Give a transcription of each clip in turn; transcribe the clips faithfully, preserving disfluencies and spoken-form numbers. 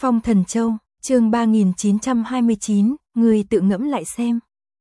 Phong Thần Châu, chương ba nghìn chín trăm hai mươi chín, người tự ngẫm lại xem.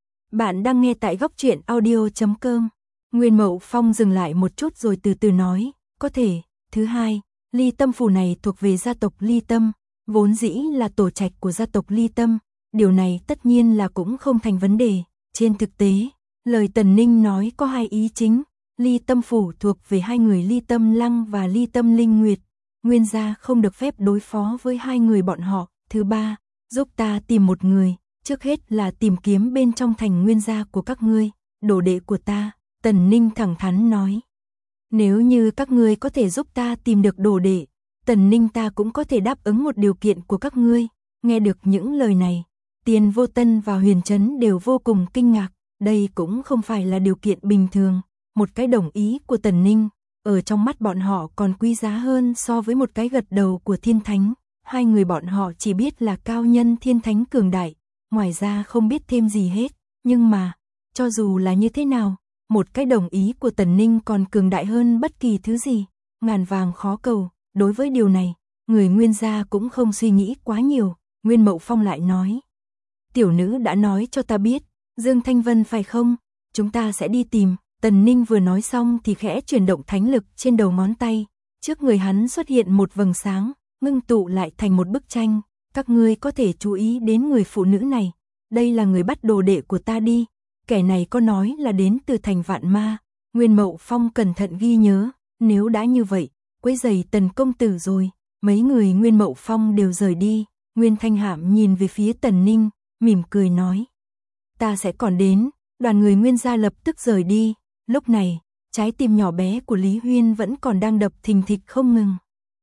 Bạn đang nghe tại góc truyện audio chấm com. Nguyên Mậu Phong dừng lại một chút rồi từ từ nói, có thể. Thứ hai, Ly Tâm phủ này thuộc về gia tộc Ly Tâm, vốn dĩ là tổ trạch của gia tộc Ly Tâm, điều này tất nhiên là cũng không thành vấn đề. Trên thực tế, lời Tần Ninh nói có hai ý chính, Ly Tâm phủ thuộc về hai người Ly Tâm Lăng và Ly Tâm Linh Nguyệt, Nguyên gia không được phép đối phó với hai người bọn họ. Thứ ba, giúp ta tìm một người, trước hết là tìm kiếm bên trong thành Nguyên gia của các ngươi, đồ đệ của ta. Tần Ninh thẳng thắn nói, nếu như các ngươi có thể giúp ta tìm được đồ đệ, Tần Ninh ta cũng có thể đáp ứng một điều kiện của các ngươi. Nghe được những lời này, Tiền Vô Tân và Huyền Trấn đều vô cùng kinh ngạc, đây cũng không phải là điều kiện bình thường, một cái đồng ý của Tần Ninh, ở trong mắt bọn họ còn quý giá hơn so với một cái gật đầu của Thiên Thánh. Hai người bọn họ chỉ biết là cao nhân Thiên Thánh cường đại, ngoài ra không biết thêm gì hết, nhưng mà, cho dù là như thế nào, một cái đồng ý của Tần Ninh còn cường đại hơn bất kỳ thứ gì, ngàn vàng khó cầu. Đối với điều này, người Nguyên gia cũng không suy nghĩ quá nhiều. Nguyên Mậu Phong lại nói, tiểu nữ đã nói cho ta biết, Dương Thanh Vân phải không? Chúng ta sẽ đi tìm. Tần Ninh vừa nói xong thì khẽ chuyển động thánh lực trên đầu ngón tay, trước người hắn xuất hiện một vầng sáng, ngưng tụ lại thành một bức tranh. Các ngươi có thể chú ý đến người phụ nữ này, đây là người bắt đồ đệ của ta đi. Kẻ này có nói là đến từ thành Vạn Ma. Nguyên Mậu Phong cẩn thận ghi nhớ, nếu đã như vậy, quấy rầy Tần công tử rồi. Mấy người Nguyên Mậu Phong đều rời đi. Nguyên Thanh Hạm nhìn về phía Tần Ninh, mỉm cười nói, ta sẽ còn đến. Đoàn người Nguyên gia lập tức rời đi. Lúc này, trái tim nhỏ bé của Lý Huyên vẫn còn đang đập thình thịch không ngừng.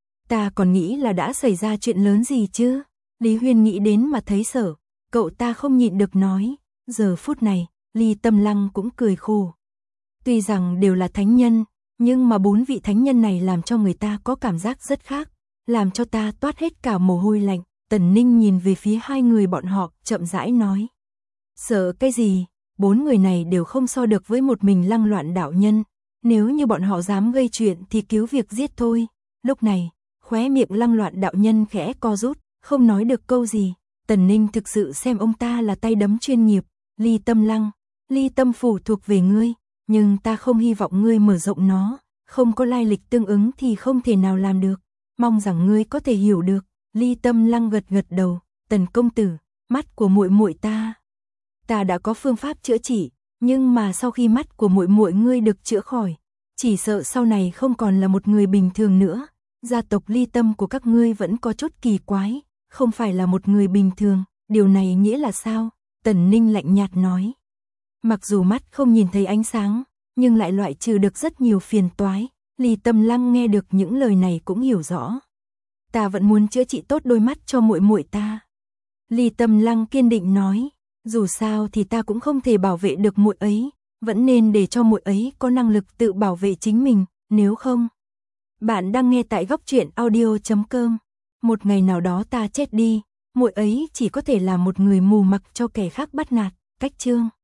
Ta còn nghĩ là đã xảy ra chuyện lớn gì chứ? Lý Huyên nghĩ đến mà thấy sợ, cậu ta không nhịn được nói. Giờ phút này, Ly Tâm Lăng cũng cười khổ. Tuy rằng đều là thánh nhân, nhưng mà bốn vị thánh nhân này làm cho người ta có cảm giác rất khác, làm cho ta toát hết cả mồ hôi lạnh. Tần Ninh nhìn về phía hai người bọn họ, chậm rãi nói, sợ cái gì? Bốn người này đều không so được với một mình Lăng Loạn đạo nhân, nếu như bọn họ dám gây chuyện thì cứu việc giết thôi. Lúc này, khóe miệng Lăng Loạn đạo nhân khẽ co rút, không nói được câu gì. Tần Ninh thực sự xem ông ta là tay đấm chuyên nghiệp. Ly Tâm Lăng, Ly Tâm phủ thuộc về ngươi, nhưng ta không hy vọng ngươi mở rộng nó, không có lai lịch tương ứng thì không thể nào làm được, mong rằng ngươi có thể hiểu được. Ly Tâm Lăng gật gật đầu, Tần công tử, mắt của muội muội ta, ta đã có phương pháp chữa trị, nhưng mà sau khi mắt của muội muội ngươi được chữa khỏi, chỉ sợ sau này không còn là một người bình thường nữa. Gia tộc Ly Tâm của các ngươi vẫn có chút kỳ quái, không phải là một người bình thường, điều này nghĩa là sao? Tần Ninh lạnh nhạt nói, mặc dù mắt không nhìn thấy ánh sáng, nhưng lại loại trừ được rất nhiều phiền toái. Ly Tâm Lăng nghe được những lời này cũng hiểu rõ, ta vẫn muốn chữa trị tốt đôi mắt cho muội muội ta. Ly Tâm Lăng kiên định nói, dù sao thì ta cũng không thể bảo vệ được muội ấy, vẫn nên để cho muội ấy có năng lực tự bảo vệ chính mình, nếu không. Bạn đang nghe tại góc truyện audio chấm com. Một ngày nào đó ta chết đi, muội ấy chỉ có thể là một người mù mặc cho kẻ khác bắt nạt. Cách chương